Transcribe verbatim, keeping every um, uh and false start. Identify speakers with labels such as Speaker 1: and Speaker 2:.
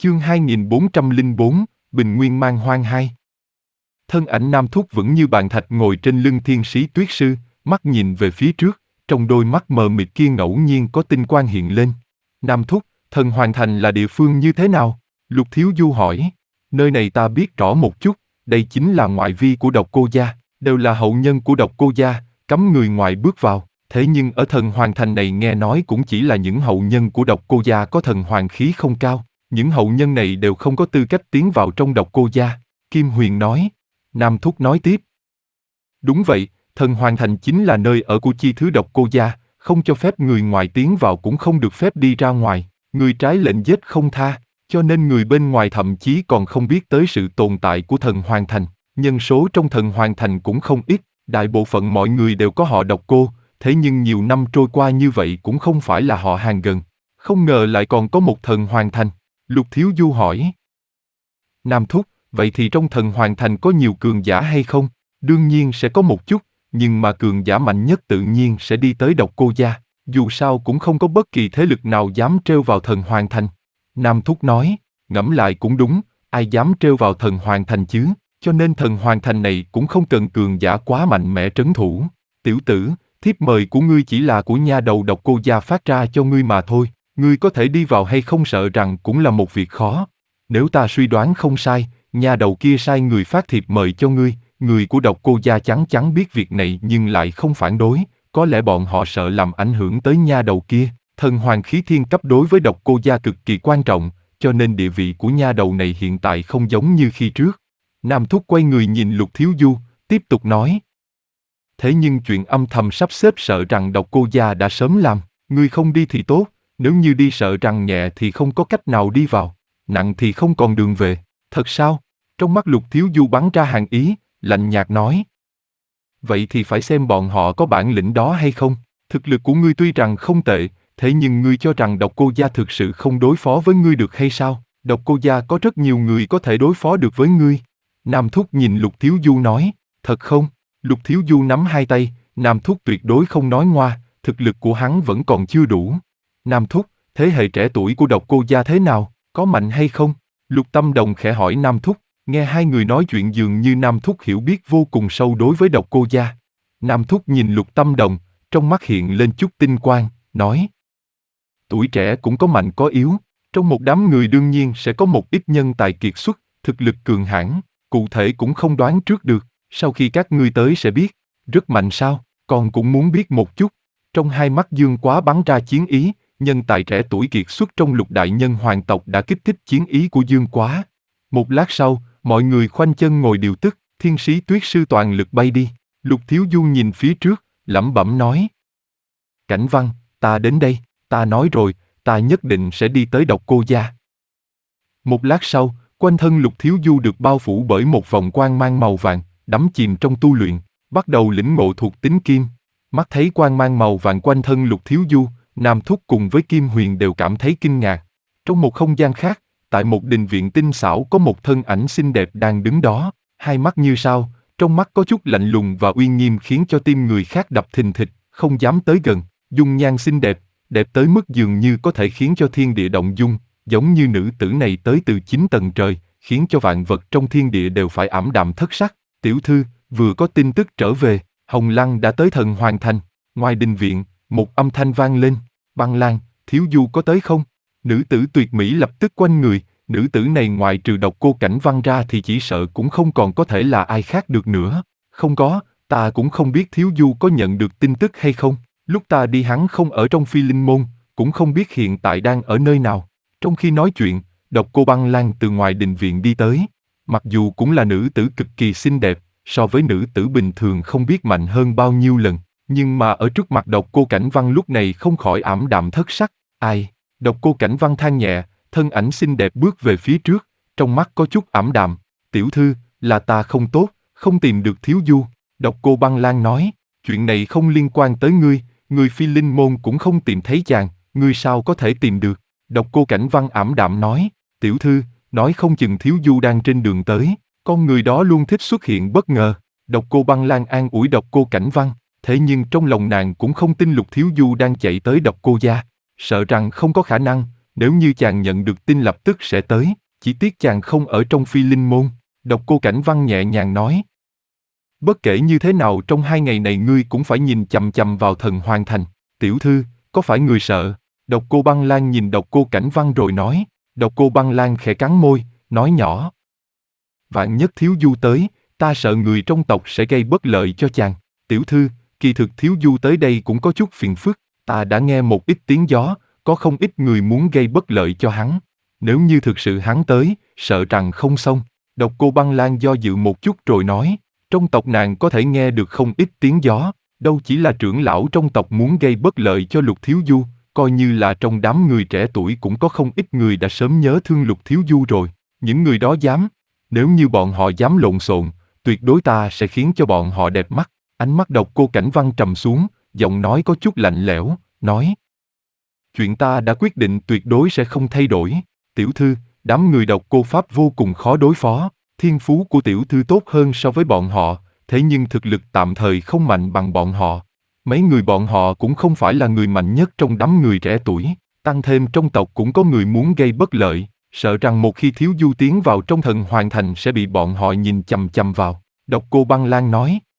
Speaker 1: Chương hai nghìn bốn trăm lẻ bốn, Bình Nguyên Man Hoang hai. Thân ảnh Nam Thúc vững như bàn thạch ngồi trên lưng Thiên Sĩ Tuyết Sư, mắt nhìn về phía trước, trong đôi mắt mờ mịt kia ngẫu nhiên có tinh quang hiện lên. Nam Thúc, Thần Hoàng Thành là địa phương như thế nào? Lục Thiếu Du hỏi. Nơi này ta biết rõ một chút, đây chính là ngoại vi của Độc Cô gia, đều là hậu nhân của Độc Cô gia, cấm người ngoài bước vào. Thế nhưng ở Thần Hoàng Thành này nghe nói cũng chỉ là những hậu nhân của Độc Cô gia có thần hoàng khí không cao. Những hậu nhân này đều không có tư cách tiến vào trong Độc Cô gia, Kim Huyền nói. Nam Thúc nói tiếp. Đúng vậy, Thần Hoàng Thành chính là nơi ở của chi thứ Độc Cô gia, không cho phép người ngoài tiến vào cũng không được phép đi ra ngoài, người trái lệnh giết không tha, cho nên người bên ngoài thậm chí còn không biết tới sự tồn tại của Thần Hoàng Thành. Nhân số trong Thần Hoàng Thành cũng không ít, đại bộ phận mọi người đều có họ Độc Cô, thế nhưng nhiều năm trôi qua như vậy cũng không phải là họ hàng gần. Không ngờ lại còn có một Thần Hoàng Thành. Lục Thiếu Du hỏi. Nam Thúc, vậy thì trong Thần Hoàng Thành có nhiều cường giả hay không? Đương nhiên sẽ có một chút, nhưng mà cường giả mạnh nhất tự nhiên sẽ đi tới Độc Cô gia. Dù sao cũng không có bất kỳ thế lực nào dám trêu vào Thần Hoàng Thành. Nam Thúc nói, ngẫm lại cũng đúng, ai dám trêu vào Thần Hoàng Thành chứ? Cho nên Thần Hoàng Thành này cũng không cần cường giả quá mạnh mẽ trấn thủ. Tiểu tử, thiếp mời của ngươi chỉ là của nha đầu Độc Cô gia phát ra cho ngươi mà thôi. Ngươi có thể đi vào hay không sợ rằng cũng là một việc khó. Nếu ta suy đoán không sai, nha đầu kia sai người phát thiệp mời cho ngươi, người của Độc Cô gia chắn chắn biết việc này nhưng lại không phản đối, có lẽ bọn họ sợ làm ảnh hưởng tới nha đầu kia. Thần hoàng khí thiên cấp đối với Độc Cô gia cực kỳ quan trọng, cho nên địa vị của nha đầu này hiện tại không giống như khi trước. Nam Thúc quay người nhìn Lục Thiếu Du, tiếp tục nói. Thế nhưng chuyện âm thầm sắp xếp sợ rằng Độc Cô gia đã sớm làm, ngươi không đi thì tốt. Nếu như đi sợ rằng nhẹ thì không có cách nào đi vào, nặng thì không còn đường về. Thật sao? Trong mắt Lục Thiếu Du bắn ra hàn ý, lạnh nhạt nói. Vậy thì phải xem bọn họ có bản lĩnh đó hay không. Thực lực của ngươi tuy rằng không tệ, thế nhưng ngươi cho rằng Độc Cô gia thực sự không đối phó với ngươi được hay sao? Độc Cô gia có rất nhiều người có thể đối phó được với ngươi. Nam Thúc nhìn Lục Thiếu Du nói, thật không? Lục Thiếu Du nắm hai tay, Nam Thúc tuyệt đối không nói ngoa, thực lực của hắn vẫn còn chưa đủ. Nam Thúc, thế hệ trẻ tuổi của Độc Cô gia thế nào, có mạnh hay không? Lục Tâm Đồng khẽ hỏi Nam Thúc, nghe hai người nói chuyện dường như Nam Thúc hiểu biết vô cùng sâu đối với Độc Cô gia. Nam Thúc nhìn Lục Tâm Đồng, trong mắt hiện lên chút tinh quang, nói. Tuổi trẻ cũng có mạnh có yếu, trong một đám người đương nhiên sẽ có một ít nhân tài kiệt xuất, thực lực cường hãn, cụ thể cũng không đoán trước được, sau khi các ngươi tới sẽ biết. Rất mạnh sao, còn cũng muốn biết một chút. Trong hai mắt Dương Quá bắn ra chiến ý. Nhân tài trẻ tuổi kiệt xuất trong Lục đại nhân hoàng tộc đã kích thích chiến ý của Dương Quá. Một lát sau, mọi người khoanh chân ngồi điều tức, Thiên Sĩ Tuyết Sư toàn lực bay đi. Lục Thiếu Du nhìn phía trước, lẩm bẩm nói. Cảnh Văn, ta đến đây, ta nói rồi, ta nhất định sẽ đi tới Độc Cô gia. Một lát sau, quanh thân Lục Thiếu Du được bao phủ bởi một vòng quang mang màu vàng, đắm chìm trong tu luyện, bắt đầu lĩnh ngộ thuộc tính kim. Mắt thấy quang mang màu vàng quanh thân Lục Thiếu Du, Nam Thúc cùng với Kim Huyền đều cảm thấy kinh ngạc. Trong một không gian khác, tại một đình viện tinh xảo có một thân ảnh xinh đẹp đang đứng đó, hai mắt như sao, trong mắt có chút lạnh lùng và uy nghiêm khiến cho tim người khác đập thình thịch, không dám tới gần. Dung nhan xinh đẹp, đẹp tới mức dường như có thể khiến cho thiên địa động dung, giống như nữ tử này tới từ chín tầng trời, khiến cho vạn vật trong thiên địa đều phải ảm đạm thất sắc. Tiểu thư, vừa có tin tức trở về, Hồng Lăng đã tới Thần Hoàng Thành. Ngoài đình viện, một âm thanh vang lên. Băng Lan, Thiếu Du có tới không? Nữ tử tuyệt mỹ lập tức quanh người, nữ tử này ngoài trừ Độc Cô Cảnh Văn ra thì chỉ sợ cũng không còn có thể là ai khác được nữa. Không có, ta cũng không biết Thiếu Du có nhận được tin tức hay không. Lúc ta đi hắn không ở trong Phi Linh Môn, cũng không biết hiện tại đang ở nơi nào. Trong khi nói chuyện, Độc Cô Băng Lan từ ngoài đình viện đi tới. Mặc dù cũng là nữ tử cực kỳ xinh đẹp, so với nữ tử bình thường không biết mạnh hơn bao nhiêu lần. Nhưng mà ở trước mặt Độc Cô Cảnh Văn lúc này không khỏi ảm đạm thất sắc. Ai? Độc Cô Cảnh Văn than nhẹ, thân ảnh xinh đẹp bước về phía trước, trong mắt có chút ảm đạm. Tiểu thư, là ta không tốt, không tìm được Thiếu Du. Độc Cô Băng Lan nói, chuyện này không liên quan tới ngươi, người Phi Linh Môn cũng không tìm thấy chàng, ngươi sao có thể tìm được? Độc Cô Cảnh Văn ảm đạm nói, tiểu thư, nói không chừng Thiếu Du đang trên đường tới, con người đó luôn thích xuất hiện bất ngờ. Độc Cô Băng Lan an ủi Độc Cô Cảnh Văn. Thế nhưng trong lòng nàng cũng không tin Lục Thiếu Du đang chạy tới Độc Cô gia, sợ rằng không có khả năng, Nếu như chàng nhận được tin lập tức sẽ tới, chỉ tiếc chàng không ở trong Phi Linh Môn. Độc Cô Cảnh Văn nhẹ nhàng nói. Bất kể như thế nào trong hai ngày này ngươi cũng phải nhìn chằm chằm vào Thần Hoàng Thành. Tiểu thư, có phải người sợ? Độc Cô Băng Lan nhìn Độc Cô Cảnh Văn rồi nói. Độc Cô Băng Lan khẽ cắn môi, nói nhỏ. Vạn nhất Thiếu Du tới, ta sợ người trong tộc sẽ gây bất lợi cho chàng. Tiểu thư, kỳ thực Thiếu Du tới đây cũng có chút phiền phức, ta đã nghe một ít tiếng gió, có không ít người muốn gây bất lợi cho hắn. Nếu như thực sự hắn tới, sợ rằng không xong. Độc Cô Băng Lan do dự một chút rồi nói, trong tộc nàng có thể nghe được không ít tiếng gió, đâu chỉ là trưởng lão trong tộc muốn gây bất lợi cho Lục Thiếu Du, coi như là trong đám người trẻ tuổi cũng có không ít người đã sớm nhớ thương Lục Thiếu Du rồi. Những người đó dám, nếu như bọn họ dám lộn xộn, tuyệt đối ta sẽ khiến cho bọn họ đẹp mắt. Ánh mắt Độc Cô Cảnh Văn trầm xuống, giọng nói có chút lạnh lẽo, nói. Chuyện ta đã quyết định tuyệt đối sẽ không thay đổi. Tiểu thư, đám người Độc Cô Pháp vô cùng khó đối phó, thiên phú của tiểu thư tốt hơn so với bọn họ, thế nhưng thực lực tạm thời không mạnh bằng bọn họ. Mấy người bọn họ cũng không phải là người mạnh nhất trong đám người trẻ tuổi, tăng thêm trong tộc cũng có người muốn gây bất lợi, sợ rằng một khi Thiếu Du tiến vào trong Thần Hoàng Thành sẽ bị bọn họ nhìn chằm chằm vào. Độc Cô Băng Lan nói.